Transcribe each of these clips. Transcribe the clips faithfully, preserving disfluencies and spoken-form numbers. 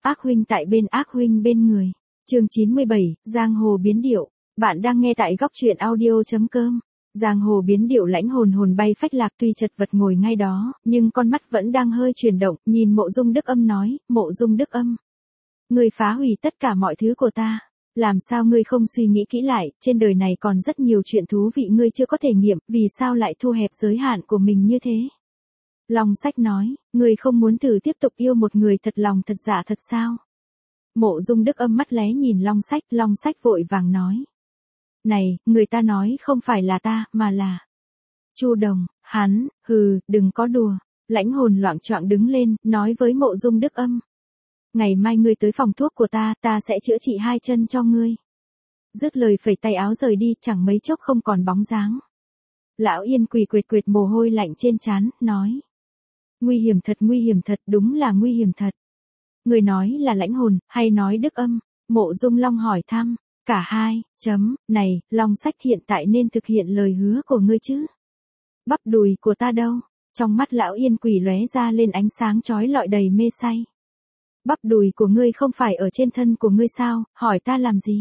ác huynh tại bên ác huynh bên người. Chương chín mươi bảy, Giang hồ biến điệu. Bạn đang nghe tại góc truyện audio chấm com. Giang hồ biến điệu lãnh hồn hồn bay phách lạc tuy chật vật ngồi ngay đó, nhưng con mắt vẫn đang hơi chuyển động, nhìn Mộ Dung Đức Âm nói, Mộ Dung Đức Âm. Ngươi phá hủy tất cả mọi thứ của ta. Làm sao ngươi không suy nghĩ kỹ lại, trên đời này còn rất nhiều chuyện thú vị ngươi chưa có thể nghiệm, vì sao lại thu hẹp giới hạn của mình như thế? Long Sách nói, ngươi không muốn thử tiếp tục yêu một người thật lòng thật dạ thật sao? Mộ Dung Đức Âm mắt lé nhìn Long Sách, Long Sách vội vàng nói. Này, người ta nói không phải là ta, mà là Chu Đồng, hắn, hừ, đừng có đùa. Lãnh hồn loạng choạng đứng lên, nói với Mộ Dung Đức Âm. Ngày mai ngươi tới phòng thuốc của ta, ta sẽ chữa trị hai chân cho ngươi. Dứt lời phẩy tay áo rời đi, chẳng mấy chốc không còn bóng dáng. Lão Yên quỳ quệt quệt mồ hôi lạnh trên trán, nói. Nguy hiểm thật, nguy hiểm thật, đúng là nguy hiểm thật. Người nói là lãnh hồn, hay nói Đức Âm? Mộ Dung Long hỏi thăm. Cả hai, chấm, này, Long Sách hiện tại nên thực hiện lời hứa của ngươi chứ. Bắp đùi của ta đâu? Trong mắt lão Yên quỷ lóe ra lên ánh sáng chói lọi đầy mê say. Bắp đùi của ngươi không phải ở trên thân của ngươi sao, hỏi ta làm gì?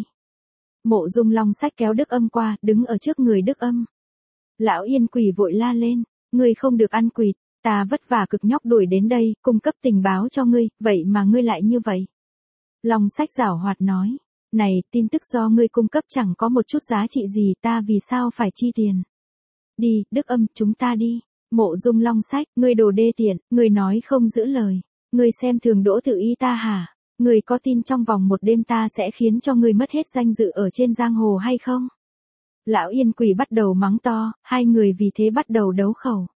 Mộ Dung Long Sách kéo Đức Âm qua, đứng ở trước người Đức Âm. Lão Yên quỷ vội la lên, ngươi không được ăn quỵt, ta vất vả cực nhọc đuổi đến đây, cung cấp tình báo cho ngươi, vậy mà ngươi lại như vậy. Long Sách giảo hoạt nói, này, tin tức do ngươi cung cấp chẳng có một chút giá trị gì, ta vì sao phải chi tiền? Đi, Đức Âm, chúng ta đi. Mộ Dung Long Sách, ngươi đồ đê tiện, ngươi nói không giữ lời. Ngươi xem thường Đỗ Tự Y ta hả? Ngươi có tin trong vòng một đêm ta sẽ khiến cho ngươi mất hết danh dự ở trên giang hồ hay không? Lão Yên quỷ bắt đầu mắng to, hai người vì thế bắt đầu đấu khẩu.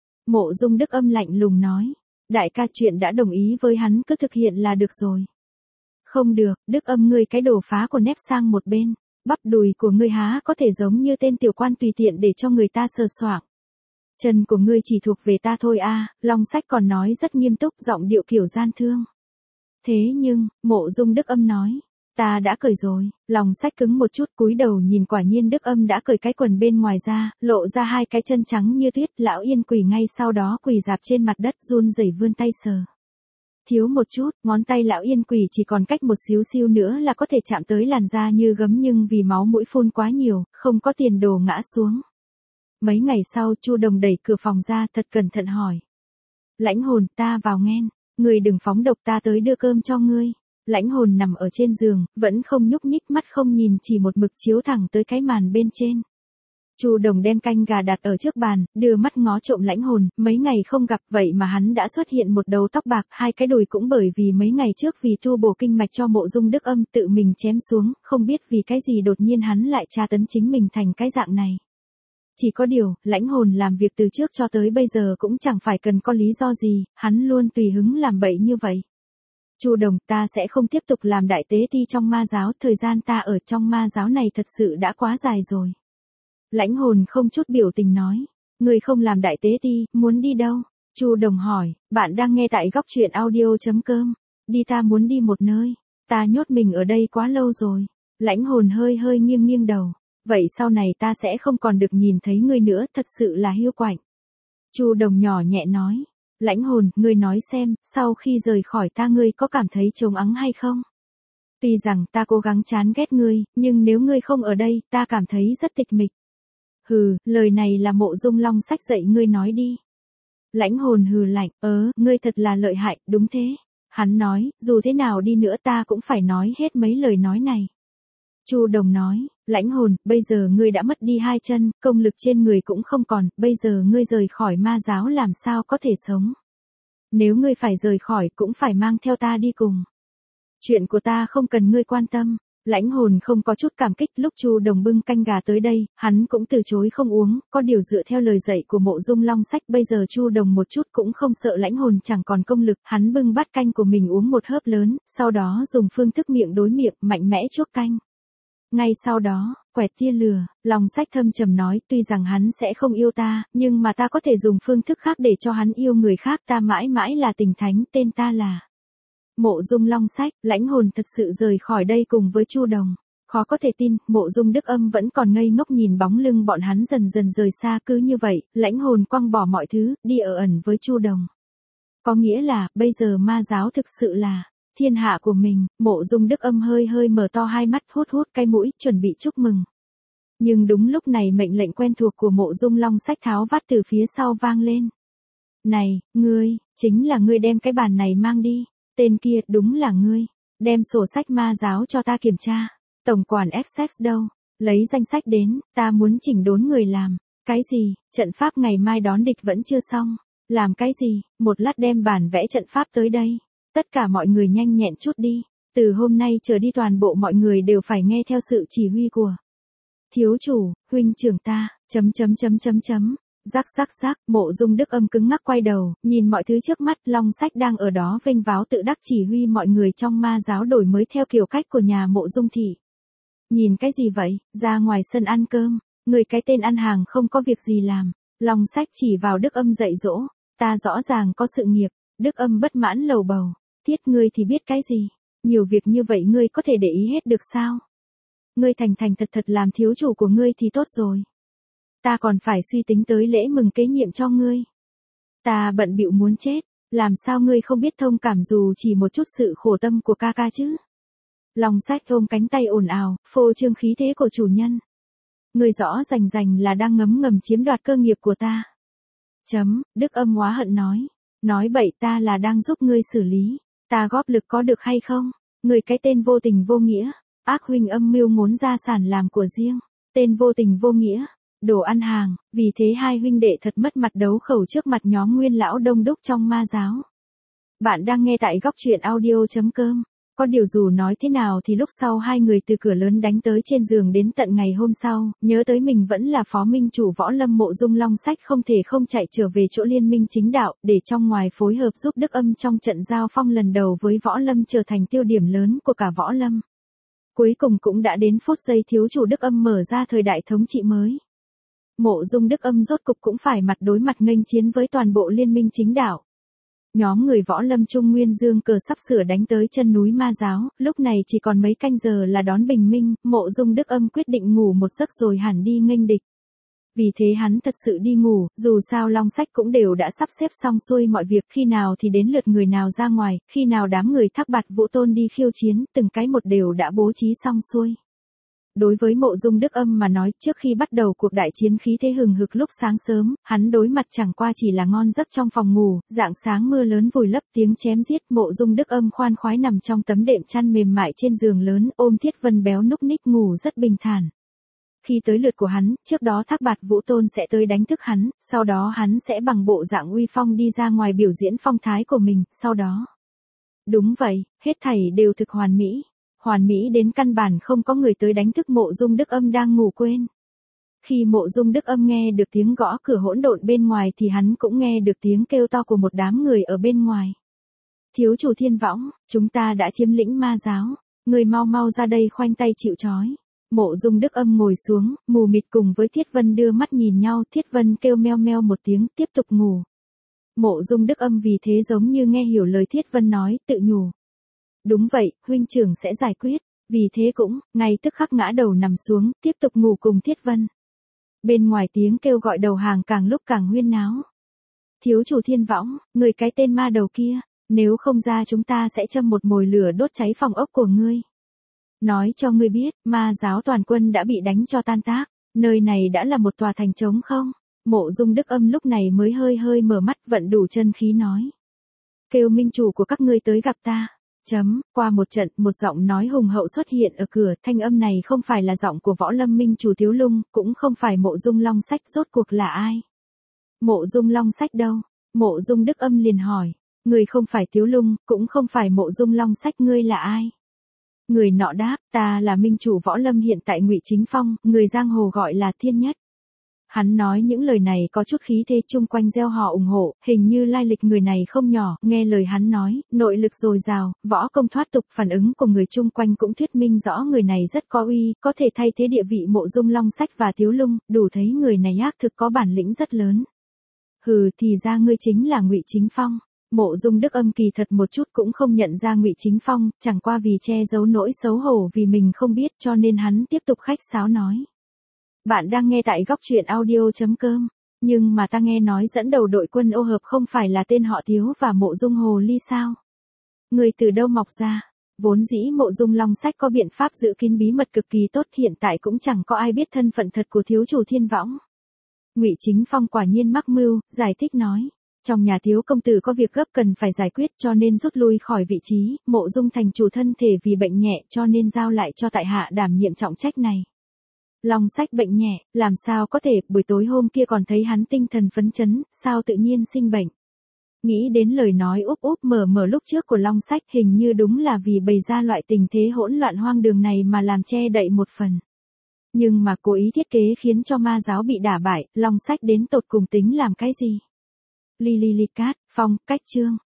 Mộ Dung Đức Âm lạnh lùng nói, đại ca chuyện đã đồng ý với hắn cứ thực hiện là được rồi. Không được, Đức Âm ngươi cái đồ phá của nép sang một bên, bắp đùi của ngươi há có thể giống như tên tiểu quan tùy tiện để cho người ta sờ soạng. Chân của ngươi chỉ thuộc về ta thôi a. Long Sách còn nói rất nghiêm túc, giọng điệu kiểu gian thương. Thế nhưng, Mộ Dung Đức Âm nói, ta đã cởi rồi. Long Sách cứng một chút cúi đầu nhìn, quả nhiên Đức Âm đã cởi cái quần bên ngoài ra, lộ ra hai cái chân trắng như tuyết. Lão Yên quỳ ngay sau đó quỳ rạp trên mặt đất run rẩy vươn tay sờ. Thiếu một chút, ngón tay lão Yên quỷ chỉ còn cách một xíu xiu nữa là có thể chạm tới làn da như gấm, nhưng vì máu mũi phun quá nhiều, không có tiền đồ ngã xuống. Mấy ngày sau, Chu Đồng đẩy cửa phòng ra, thật cẩn thận hỏi. Lãnh hồn, ta vào nghen, ngươi đừng phóng độc, ta tới đưa cơm cho ngươi. Lãnh hồn nằm ở trên giường, vẫn không nhúc nhích, mắt không nhìn, chỉ một mực chiếu thẳng tới cái màn bên trên. Chu Đồng đem canh gà đặt ở trước bàn, đưa mắt ngó trộm lãnh hồn, mấy ngày không gặp vậy mà hắn đã xuất hiện một đầu tóc bạc, hai cái đùi cũng bởi vì mấy ngày trước vì tu bổ kinh mạch cho Mộ Dung Đức Âm tự mình chém xuống, không biết vì cái gì đột nhiên hắn lại tra tấn chính mình thành cái dạng này. Chỉ có điều, lãnh hồn làm việc từ trước cho tới bây giờ cũng chẳng phải cần có lý do gì, hắn luôn tùy hứng làm bậy như vậy. Chu Đồng, ta sẽ không tiếp tục làm đại tế ti trong ma giáo, thời gian ta ở trong ma giáo này thật sự đã quá dài rồi. Lãnh hồn không chút biểu tình nói, người không làm đại tế ti, muốn đi đâu? Chu Đồng hỏi, bạn đang nghe tại góc truyện audio chấm com. Đi, ta muốn đi một nơi, ta nhốt mình ở đây quá lâu rồi. Lãnh hồn hơi hơi nghiêng nghiêng đầu, vậy sau này ta sẽ không còn được nhìn thấy ngươi nữa, thật sự là hiu quạnh. Chu Đồng nhỏ nhẹ nói, lãnh hồn, ngươi nói xem, sau khi rời khỏi ta ngươi có cảm thấy trống ắng hay không? Tuy rằng ta cố gắng chán ghét ngươi, nhưng nếu ngươi không ở đây, ta cảm thấy rất tịch mịch. Hừ, lời này là Mộ Dung Long Sách dạy ngươi nói đi. Lãnh hồn hừ lạnh, ớ, ngươi thật là lợi hại, đúng thế. Hắn nói, dù thế nào đi nữa ta cũng phải nói hết mấy lời nói này. Chu Đồng nói, lãnh hồn, bây giờ ngươi đã mất đi hai chân, công lực trên người cũng không còn, bây giờ ngươi rời khỏi ma giáo làm sao có thể sống. Nếu ngươi phải rời khỏi cũng phải mang theo ta đi cùng. Chuyện của ta không cần ngươi quan tâm. Lãnh hồn không có chút cảm kích, lúc Chu Đồng bưng canh gà tới đây, hắn cũng từ chối không uống, có điều dựa theo lời dạy của Mộ Dung Long Sách bây giờ Chu Đồng một chút cũng không sợ lãnh hồn chẳng còn công lực, hắn bưng bát canh của mình uống một hớp lớn, sau đó dùng phương thức miệng đối miệng, mạnh mẽ chuốc canh. Ngay sau đó, quẹt tia lửa, Long Sách thâm trầm nói, tuy rằng hắn sẽ không yêu ta, nhưng mà ta có thể dùng phương thức khác để cho hắn yêu người khác, ta mãi mãi là tình thánh, tên ta là Mộ Dung Long Sách. Lãnh hồn thật sự rời khỏi đây cùng với Chu Đồng. Khó có thể tin, Mộ Dung Đức Âm vẫn còn ngây ngốc nhìn bóng lưng bọn hắn dần dần rời xa, cứ như vậy, lãnh hồn quăng bỏ mọi thứ, đi ở ẩn với Chu Đồng. Có nghĩa là, bây giờ ma giáo thực sự là Thiên hạ của mình, Mộ Dung Đức Âm hơi hơi mở to hai mắt, hút hút cái mũi, chuẩn bị chúc mừng. Nhưng đúng lúc này mệnh lệnh quen thuộc của Mộ Dung Long Sách tháo vát từ phía sau vang lên. Này, ngươi, chính là ngươi đem cái bàn này mang đi, tên kia, đúng là ngươi, đem sổ sách ma giáo cho ta kiểm tra, tổng quản Essex đâu, lấy danh sách đến, ta muốn chỉnh đốn người làm, cái gì, trận pháp ngày mai đón địch vẫn chưa xong, làm cái gì, một lát đem bản vẽ trận pháp tới đây, tất cả mọi người nhanh nhẹn chút đi, từ hôm nay trở đi toàn bộ mọi người đều phải nghe theo sự chỉ huy của thiếu chủ, huynh trưởng ta, chấm chấm chấm chấm chấm. Rắc rắc rắc, Mộ Dung Đức Âm cứng ngắc quay đầu, nhìn mọi thứ trước mắt, Long Sách đang ở đó vênh váo tự đắc chỉ huy mọi người trong ma giáo đổi mới theo kiểu cách của nhà Mộ Dung thị. Nhìn cái gì vậy, ra ngoài sân ăn cơm, người cái tên ăn hàng không có việc gì làm. Long Sách chỉ vào Đức Âm dạy dỗ, ta rõ ràng có sự nghiệp. Đức Âm bất mãn lầu bầu, thiết ngươi thì biết cái gì, nhiều việc như vậy ngươi có thể để ý hết được sao? Ngươi thành thành thật thật làm thiếu chủ của ngươi thì tốt rồi. Ta còn phải suy tính tới lễ mừng kế nhiệm cho ngươi. Ta bận bịu muốn chết, làm sao ngươi không biết thông cảm dù chỉ một chút sự khổ tâm của ca ca chứ? Long Sách ôm cánh tay ồn ào, phô trương khí thế của chủ nhân. Ngươi rõ rành rành là đang ngấm ngầm chiếm đoạt cơ nghiệp của ta. Chấm, Đức Âm oá hận nói. Nói bậy, ta là đang giúp ngươi xử lý. Ta góp lực có được hay không? Ngươi cái tên vô tình vô nghĩa. Ác huynh âm mưu muốn gia sản làm của riêng. Tên vô tình vô nghĩa. Đồ ăn hàng, vì thế hai huynh đệ thật mất mặt đấu khẩu trước mặt nhóm nguyên lão đông đúc trong ma giáo. Bạn đang nghe tại góc truyện audio chấm com. Có điều dù nói thế nào thì lúc sau hai người từ cửa lớn đánh tới trên giường đến tận ngày hôm sau, nhớ tới mình vẫn là phó minh chủ võ lâm Mộ Dung Long Sách không thể không chạy trở về chỗ liên minh chính đạo, để trong ngoài phối hợp giúp Đức Âm trong trận giao phong lần đầu với võ lâm trở thành tiêu điểm lớn của cả võ lâm. Cuối cùng cũng đã đến phút giây thiếu chủ Đức Âm mở ra thời đại thống trị mới. Mộ Dung Đức Âm rốt cục cũng phải mặt đối mặt nghênh chiến với toàn bộ liên minh chính đạo. Nhóm người võ lâm Trung Nguyên Dương cờ sắp sửa đánh tới chân núi ma giáo, lúc này chỉ còn mấy canh giờ là đón bình minh, Mộ Dung Đức Âm quyết định ngủ một giấc rồi hẳn đi nghênh địch. Vì thế hắn thật sự đi ngủ, dù sao Long Sách cũng đều đã sắp xếp xong xuôi mọi việc, khi nào thì đến lượt người nào ra ngoài, khi nào đám người Thác Bạt Vũ Tôn đi khiêu chiến, từng cái một đều đã bố trí xong xuôi. Đối với Mộ Dung Đức Âm mà nói, trước khi bắt đầu cuộc đại chiến khí thế hừng hực lúc sáng sớm, hắn đối mặt chẳng qua chỉ là ngon giấc trong phòng ngủ, rạng sáng mưa lớn vùi lấp tiếng chém giết, Mộ Dung Đức Âm khoan khoái nằm trong tấm đệm chăn mềm mại trên giường lớn, ôm Thiết Vân béo núc ních ngủ rất bình thản. Khi tới lượt của hắn, trước đó Thác Bạt Vũ Tôn sẽ tới đánh thức hắn, sau đó hắn sẽ bằng bộ dạng uy phong đi ra ngoài biểu diễn phong thái của mình, sau đó. Đúng vậy, hết thảy đều thực hoàn mỹ. Hoàn mỹ đến căn bản không có người tới đánh thức Mộ Dung Đức Âm đang ngủ quên. Khi Mộ Dung Đức Âm nghe được tiếng gõ cửa hỗn độn bên ngoài thì hắn cũng nghe được tiếng kêu to của một đám người ở bên ngoài. Thiếu chủ Thiên Võng, chúng ta đã chiếm lĩnh ma giáo, người mau mau ra đây khoanh tay chịu trói. Mộ Dung Đức Âm ngồi xuống, mù mịt cùng với Thiết Vân đưa mắt nhìn nhau, Thiết Vân kêu meo meo một tiếng, tiếp tục ngủ. Mộ Dung Đức Âm vì thế giống như nghe hiểu lời Thiết Vân nói, tự nhủ. Đúng vậy, huynh trưởng sẽ giải quyết, vì thế cũng, ngay tức khắc ngã đầu nằm xuống, tiếp tục ngủ cùng Thiết Vân. Bên ngoài tiếng kêu gọi đầu hàng càng lúc càng huyên náo. Thiếu chủ Thiên Võng, người cái tên ma đầu kia, nếu không ra chúng ta sẽ châm một mồi lửa đốt cháy phòng ốc của ngươi. Nói cho ngươi biết, ma giáo toàn quân đã bị đánh cho tan tác, nơi này đã là một tòa thành trống không? Mộ Dung Đức Âm lúc này mới hơi hơi mở mắt vận đủ chân khí nói. Kêu minh chủ của các ngươi tới gặp ta. Chấm, qua một trận, một giọng nói hùng hậu xuất hiện ở cửa, thanh âm này không phải là giọng của võ lâm minh chủ Tiếu Lung, cũng không phải Mộ Dung Long Sách, rốt cuộc là ai? Mộ Dung Long Sách đâu? Mộ Dung Đức Âm liền hỏi, người không phải Tiếu Lung, cũng không phải Mộ Dung Long Sách, ngươi là ai? Người nọ đáp, ta là minh chủ võ lâm hiện tại Ngụy Chính Phong, người giang hồ gọi là Thiên Nhất. Hắn nói những lời này có chút khí thế, chung quanh gieo họ ủng hộ, hình như lai lịch người này không nhỏ, nghe lời hắn nói, nội lực dồi dào, võ công thoát tục, phản ứng của người chung quanh cũng thuyết minh rõ người này rất có uy, có thể thay thế địa vị Mộ Dung Long Sách và Tiếu Lung, đủ thấy người này ác thực có bản lĩnh rất lớn. Hừ, thì ra ngươi chính là Ngụy Chính Phong. Mộ Dung Đức Âm kỳ thật một chút cũng không nhận ra Ngụy Chính Phong, chẳng qua vì che giấu nỗi xấu hổ vì mình không biết cho nên hắn tiếp tục khách sáo nói. Bạn đang nghe tại góc truyện audio chấm com, nhưng mà ta nghe nói dẫn đầu đội quân ô hợp không phải là tên họ Tiếu và Mộ Dung Hồ Ly sao? Người từ đâu mọc ra? Vốn dĩ Mộ Dung Long Sách có biện pháp giữ kín bí mật cực kỳ tốt, hiện tại cũng chẳng có ai biết thân phận thật của thiếu chủ Thiên Võng. Ngụy Chính Phong quả nhiên mắc mưu, giải thích nói. Trong nhà thiếu công tử có việc gấp cần phải giải quyết cho nên rút lui khỏi vị trí, Mộ Dung thành chủ thân thể vì bệnh nhẹ cho nên giao lại cho tại hạ đảm nhiệm trọng trách này. Long Sách bệnh nhẹ, làm sao có thể, buổi tối hôm kia còn thấy hắn tinh thần phấn chấn, sao tự nhiên sinh bệnh. Nghĩ đến lời nói úp úp mở mở lúc trước của Long Sách, hình như đúng là vì bày ra loại tình thế hỗn loạn hoang đường này mà làm che đậy một phần. Nhưng mà cố ý thiết kế khiến cho ma giáo bị đả bại, Long Sách đến tột cùng tính làm cái gì? Li li li cát, phong, cách chương.